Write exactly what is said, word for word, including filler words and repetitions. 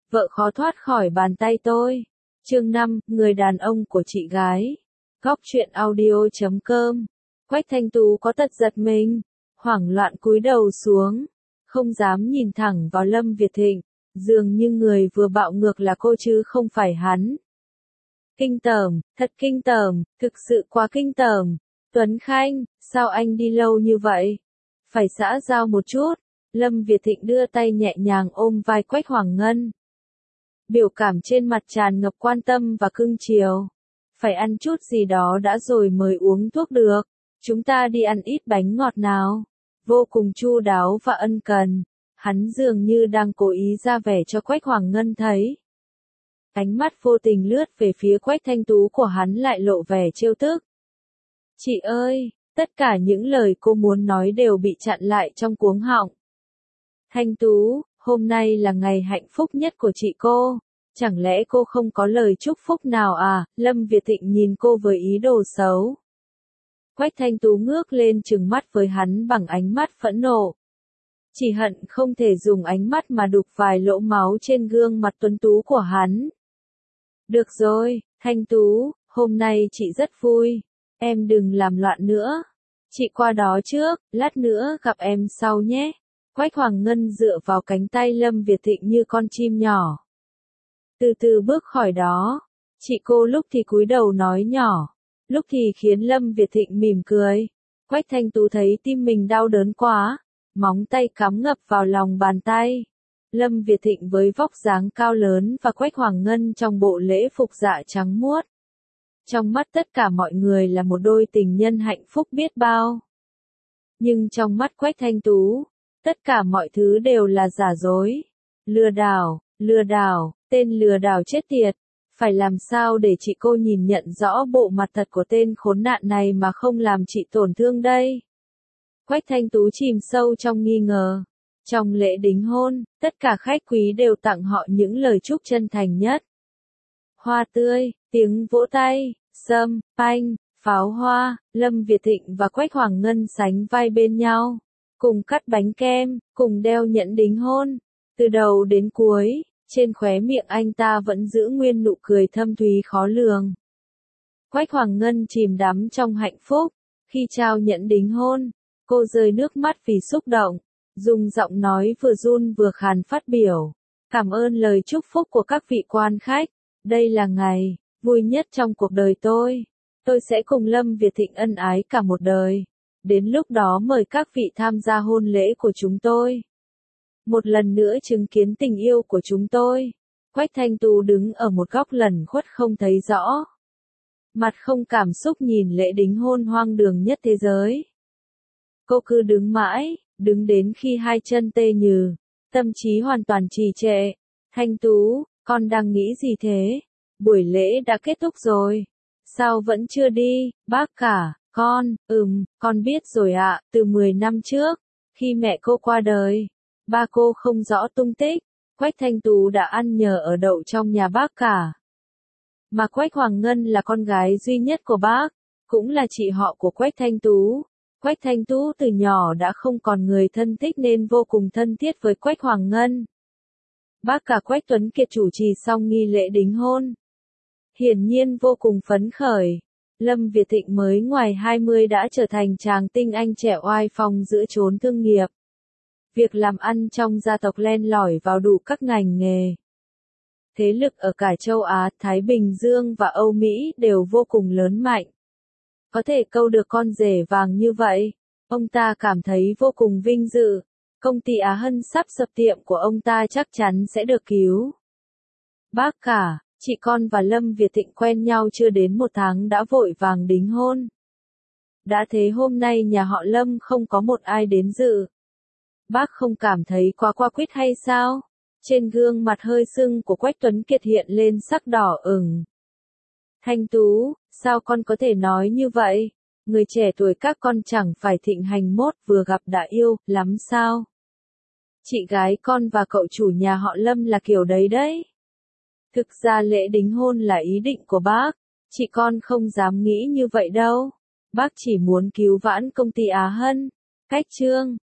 vợ khó thoát khỏi bàn tay tôi. Chương năm, người đàn ông của chị gái. Góc truyện audio chấm com. Quách Thanh Tú có tật giật mình, hoảng loạn cúi đầu xuống, không dám nhìn thẳng vào Lâm Việt Thịnh, dường như người vừa bạo ngược là cô chứ không phải hắn. Kinh tởm, thật kinh tởm, thực sự quá kinh tởm. Tuấn Khanh, sao anh đi lâu như vậy? Phải xã giao một chút. Lâm Việt Thịnh đưa tay nhẹ nhàng ôm vai Quách Hoàng Ngân. Biểu cảm trên mặt tràn ngập quan tâm và cưng chiều. Phải ăn chút gì đó đã rồi mới uống thuốc được. Chúng ta đi ăn ít bánh ngọt nào. Vô cùng chu đáo và ân cần. Hắn dường như đang cố ý ra vẻ cho Quách Hoàng Ngân thấy. Ánh mắt vô tình lướt về phía Quách Thanh Tú của hắn lại lộ vẻ trêu tức. Chị ơi, tất cả những lời cô muốn nói đều bị chặn lại trong cuống họng. Thanh Tú, hôm nay là ngày hạnh phúc nhất của chị cô. Chẳng lẽ cô không có lời chúc phúc nào à? Lâm Việt Thịnh nhìn cô với ý đồ xấu. Quách Thanh Tú ngước lên trừng mắt với hắn bằng ánh mắt phẫn nộ. Chỉ hận không thể dùng ánh mắt mà đục vài lỗ máu trên gương mặt tuấn tú của hắn. Được rồi, Thanh Tú, hôm nay chị rất vui. Em đừng làm loạn nữa. Chị qua đó trước, lát nữa gặp em sau nhé. Quách Hoàng Ngân dựa vào cánh tay Lâm Việt Thịnh như con chim nhỏ. Từ từ bước khỏi đó. Chị cô lúc thì cúi đầu nói nhỏ, lúc thì khiến Lâm Việt Thịnh mỉm cười. Quách Thanh Tú thấy tim mình đau đớn quá, móng tay cắm ngập vào lòng bàn tay. Lâm Việt Thịnh với vóc dáng cao lớn và Quách Hoàng Ngân trong bộ lễ phục dạ trắng muốt. Trong mắt tất cả mọi người là một đôi tình nhân hạnh phúc biết bao. Nhưng trong mắt Quách Thanh Tú, tất cả mọi thứ đều là giả dối. Lừa đảo, lừa đảo, tên lừa đảo chết tiệt. Phải làm sao để chị cô nhìn nhận rõ bộ mặt thật của tên khốn nạn này mà không làm chị tổn thương đây? Quách Thanh Tú chìm sâu trong nghi ngờ. Trong lễ đính hôn, tất cả khách quý đều tặng họ những lời chúc chân thành nhất. Hoa tươi, tiếng vỗ tay, sâm, panh, pháo hoa, Lâm Việt Thịnh và Quách Hoàng Ngân sánh vai bên nhau, cùng cắt bánh kem, cùng đeo nhẫn đính hôn. Từ đầu đến cuối, trên khóe miệng anh ta vẫn giữ nguyên nụ cười thâm thúy khó lường. Quách Hoàng Ngân chìm đắm trong hạnh phúc. Khi trao nhẫn đính hôn, cô rơi nước mắt vì xúc động, dùng giọng nói vừa run vừa khàn phát biểu. Cảm ơn lời chúc phúc của các vị quan khách. Đây là ngày vui nhất trong cuộc đời tôi. Tôi sẽ cùng Lâm Việt Thịnh ân ái cả một đời. Đến lúc đó mời các vị tham gia hôn lễ của chúng tôi. Một lần nữa chứng kiến tình yêu của chúng tôi. Quách Thanh Tú đứng ở một góc lẩn khuất không thấy rõ. Mặt không cảm xúc nhìn lễ đính hôn hoang đường nhất thế giới. Cô cứ đứng mãi, đứng đến khi hai chân tê nhừ, tâm trí hoàn toàn trì trệ. Thanh Tú, con đang nghĩ gì thế? Buổi lễ đã kết thúc rồi. Sao vẫn chưa đi? Bác cả, con, ừm, con biết rồi ạ, từ mười năm trước, khi mẹ cô qua đời, ba cô không rõ tung tích. Quách Thanh Tú đã ăn nhờ ở đậu trong nhà bác cả. Mà Quách Hoàng Ngân là con gái duy nhất của bác, cũng là chị họ của Quách Thanh Tú. Quách Thanh Tú từ nhỏ đã không còn người thân thích nên vô cùng thân thiết với Quách Hoàng Ngân. Bác cả Quách Tuấn Kiệt chủ trì xong nghi lễ đính hôn. Hiển nhiên vô cùng phấn khởi. Lâm Việt Thịnh mới ngoài hai mươi đã trở thành chàng tinh anh trẻ oai phong giữa chốn thương nghiệp. Việc làm ăn trong gia tộc len lỏi vào đủ các ngành nghề. Thế lực ở cả châu Á, Thái Bình Dương và Âu Mỹ đều vô cùng lớn mạnh. Có thể câu được con rể vàng như vậy, ông ta cảm thấy vô cùng vinh dự. Công ty Á Hân sắp sập tiệm của ông ta chắc chắn sẽ được cứu. Bác cả, chị con và Lâm Việt Thịnh quen nhau chưa đến một tháng đã vội vàng đính hôn. Đã thế hôm nay nhà họ Lâm không có một ai đến dự. Bác không cảm thấy quá qua quýt hay sao? Trên gương mặt hơi sưng của Quách Tuấn Kiệt hiện lên sắc đỏ ửng. Thanh Tú, sao con có thể nói như vậy? Người trẻ tuổi các con chẳng phải thịnh hành mốt vừa gặp đã yêu, lắm sao? Chị gái con và cậu chủ nhà họ Lâm là kiểu đấy đấy. Thực ra lễ đính hôn là ý định của bác, chị con không dám nghĩ như vậy đâu. Bác chỉ muốn cứu vãn công ty Á Hân. Cách chương